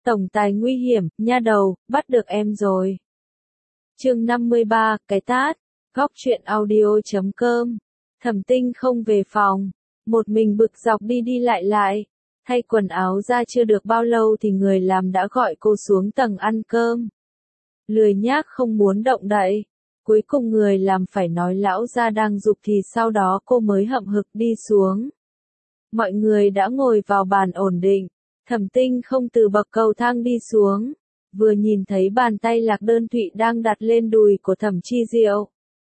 Tổng tài nguy hiểm, nha đầu, bắt được em rồi. Chương 53, cái tát. Góc truyện audio.com. Thẩm Tinh không về phòng, một mình bực dọc đi đi lại. Thay quần áo ra chưa được bao lâu thì người làm đã gọi cô xuống tầng ăn cơm. Lười nhác không muốn động đậy. Cuối cùng người làm phải nói lão gia đang giục thì sau đó cô mới hậm hực đi xuống. Mọi người đã ngồi vào bàn ổn định. Thẩm Tinh không từ bậc cầu thang đi xuống. Vừa nhìn thấy bàn tay Lạc Đơn Thụy đang đặt lên đùi của Thẩm Chi Diệu.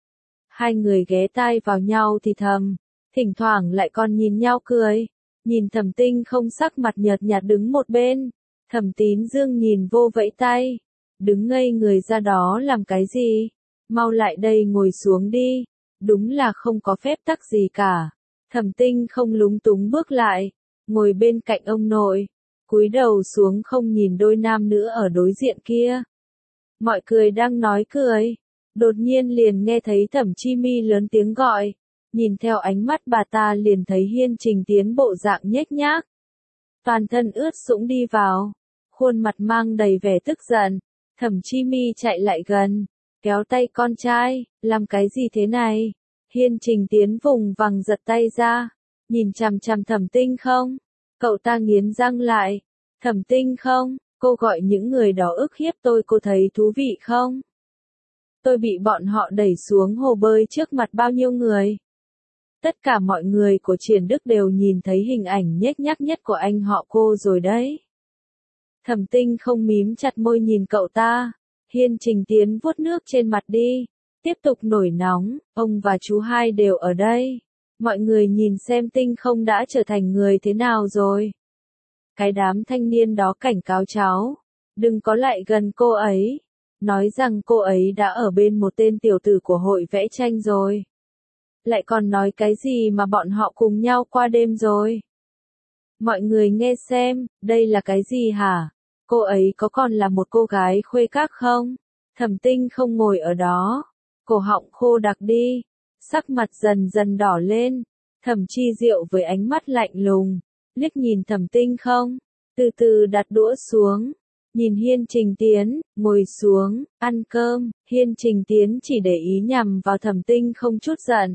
Hai người ghé tai vào nhau thì thầm, thỉnh thoảng lại còn nhìn nhau cười. Nhìn Thẩm Tinh không sắc mặt nhợt nhạt đứng một bên. Thẩm Tín Dương nhìn vô vẫy tay. Đứng ngây người ra đó làm cái gì? Mau lại đây ngồi xuống đi. Đúng là không có phép tắc gì cả. Thẩm Tinh không lúng túng bước lại, ngồi bên cạnh ông nội, cúi đầu xuống không nhìn đôi nam nữ ở đối diện kia. Mọi người đang nói cười, đột nhiên liền nghe thấy Thẩm Chi Mi lớn tiếng gọi, nhìn theo ánh mắt bà ta liền thấy Hiên Trình Tiến bộ dạng nhếch nhác. Toàn thân ướt sũng đi vào, khuôn mặt mang đầy vẻ tức giận. Thẩm Chi Mi chạy lại gần, kéo tay con trai, làm cái gì thế này? Hiên Trình Tiến vùng vằng giật tay ra, nhìn chằm chằm Thẩm Tinh không? Cậu ta nghiến răng lại. Thẩm Tinh không, cô gọi những người đó ức hiếp tôi, cô thấy thú vị không? Tôi bị bọn họ đẩy xuống hồ bơi trước mặt bao nhiêu người? Tất cả mọi người của Triển Đức đều nhìn thấy hình ảnh nhếch nhác nhất của anh họ cô rồi đấy. Thẩm Tinh không mím chặt môi nhìn cậu ta. Hiên Trình Tiến vuốt nước trên mặt đi. Tiếp tục nổi nóng, ông và chú hai đều ở đây. Mọi người nhìn xem Tinh không đã trở thành người thế nào rồi. Cái đám thanh niên đó cảnh cáo cháu, đừng có lại gần cô ấy. Nói rằng cô ấy đã ở bên một tên tiểu tử của hội vẽ tranh rồi. Lại còn nói cái gì mà bọn họ cùng nhau qua đêm rồi. Mọi người nghe xem, đây là cái gì hả? Cô ấy có còn là một cô gái khuê các không? Thẩm Tinh không ngồi ở đó. Cổ họng khô đặc đi, sắc mặt dần dần đỏ lên. Thẩm Chi Diệu với ánh mắt lạnh lùng, liếc nhìn Thẩm Tinh không, từ từ đặt đũa xuống, nhìn Hiên Trình Tiến, ngồi xuống, ăn cơm. Hiên Trình Tiến chỉ để ý nhằm vào Thẩm Tinh không chút giận.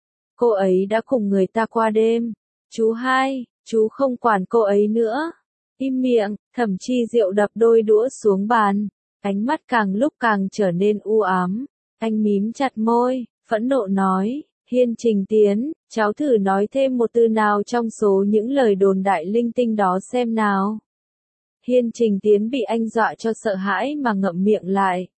Cô ấy đã cùng người ta qua đêm. Chú hai, chú không quản cô ấy nữa. Im miệng. Thẩm Chi Diệu đập đôi đũa xuống bàn, ánh mắt càng lúc càng trở nên u ám. Anh mím chặt môi, phẫn nộ nói, Hiên Trình Tiến, cháu thử nói thêm một từ nào trong số những lời đồn đại linh tinh đó xem nào. Hiên Trình Tiến bị anh dọa cho sợ hãi mà ngậm miệng lại.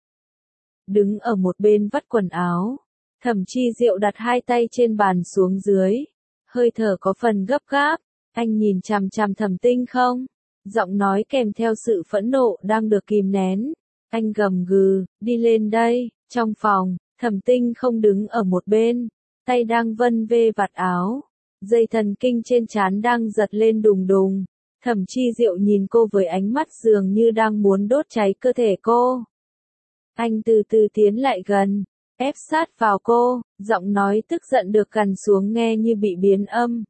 Đứng ở một bên vắt quần áo, Thẩm Chi Diệu đặt hai tay trên bàn xuống dưới, hơi thở có phần gấp gáp. Anh nhìn chằm chằm Thẩm Tinh không, giọng nói kèm theo sự phẫn nộ đang được kìm nén. Anh gầm gừ, đi lên đây. Trong phòng, Thẩm Tinh không đứng ở một bên, tay đang vân vê vạt áo, dây thần kinh trên trán đang giật lên đùng đùng. Thẩm Chi Diệu nhìn cô với ánh mắt dường như đang muốn đốt cháy cơ thể cô. Anh từ từ tiến lại gần, ép sát vào cô, giọng nói tức giận được gằn xuống nghe như bị biến âm.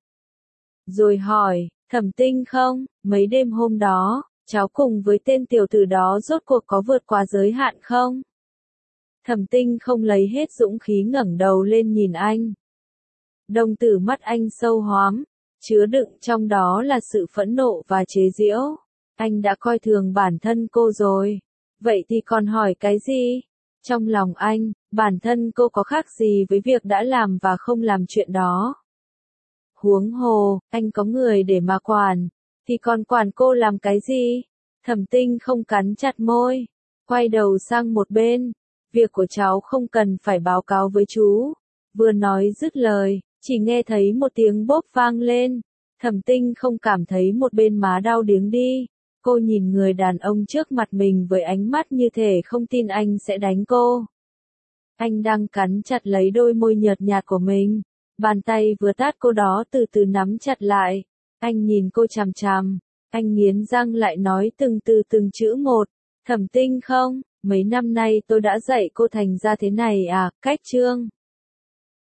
Rồi hỏi, Thẩm Tinh không, mấy đêm hôm đó, cháu cùng với tên tiểu tử đó rốt cuộc có vượt qua giới hạn không? Thẩm Tinh không lấy hết dũng khí ngẩng đầu lên nhìn anh. Đồng tử mắt anh sâu hoắm, chứa đựng trong đó là sự phẫn nộ và chế giễu. Anh đã coi thường bản thân cô rồi. Vậy thì còn hỏi cái gì? Trong lòng anh, bản thân cô có khác gì với việc đã làm và không làm chuyện đó? Huống hồ, anh có người để mà quản, thì còn quản cô làm cái gì? Thẩm Tinh không cắn chặt môi, quay đầu sang một bên. Việc của cháu không cần phải báo cáo với chú. Vừa nói dứt lời, chỉ nghe thấy một tiếng bốp vang lên. Thẩm Tinh không cảm thấy một bên má đau điếng đi. Cô nhìn người đàn ông trước mặt mình với ánh mắt như thể không tin anh sẽ đánh cô. Anh đang cắn chặt lấy đôi môi nhợt nhạt của mình. Bàn tay vừa tát cô đó từ từ nắm chặt lại. Anh nhìn cô chằm chằm. Anh nghiến răng lại nói từng chữ một. Thẩm Tinh không, mấy năm nay tôi đã dạy cô thành ra thế này à, cách chương.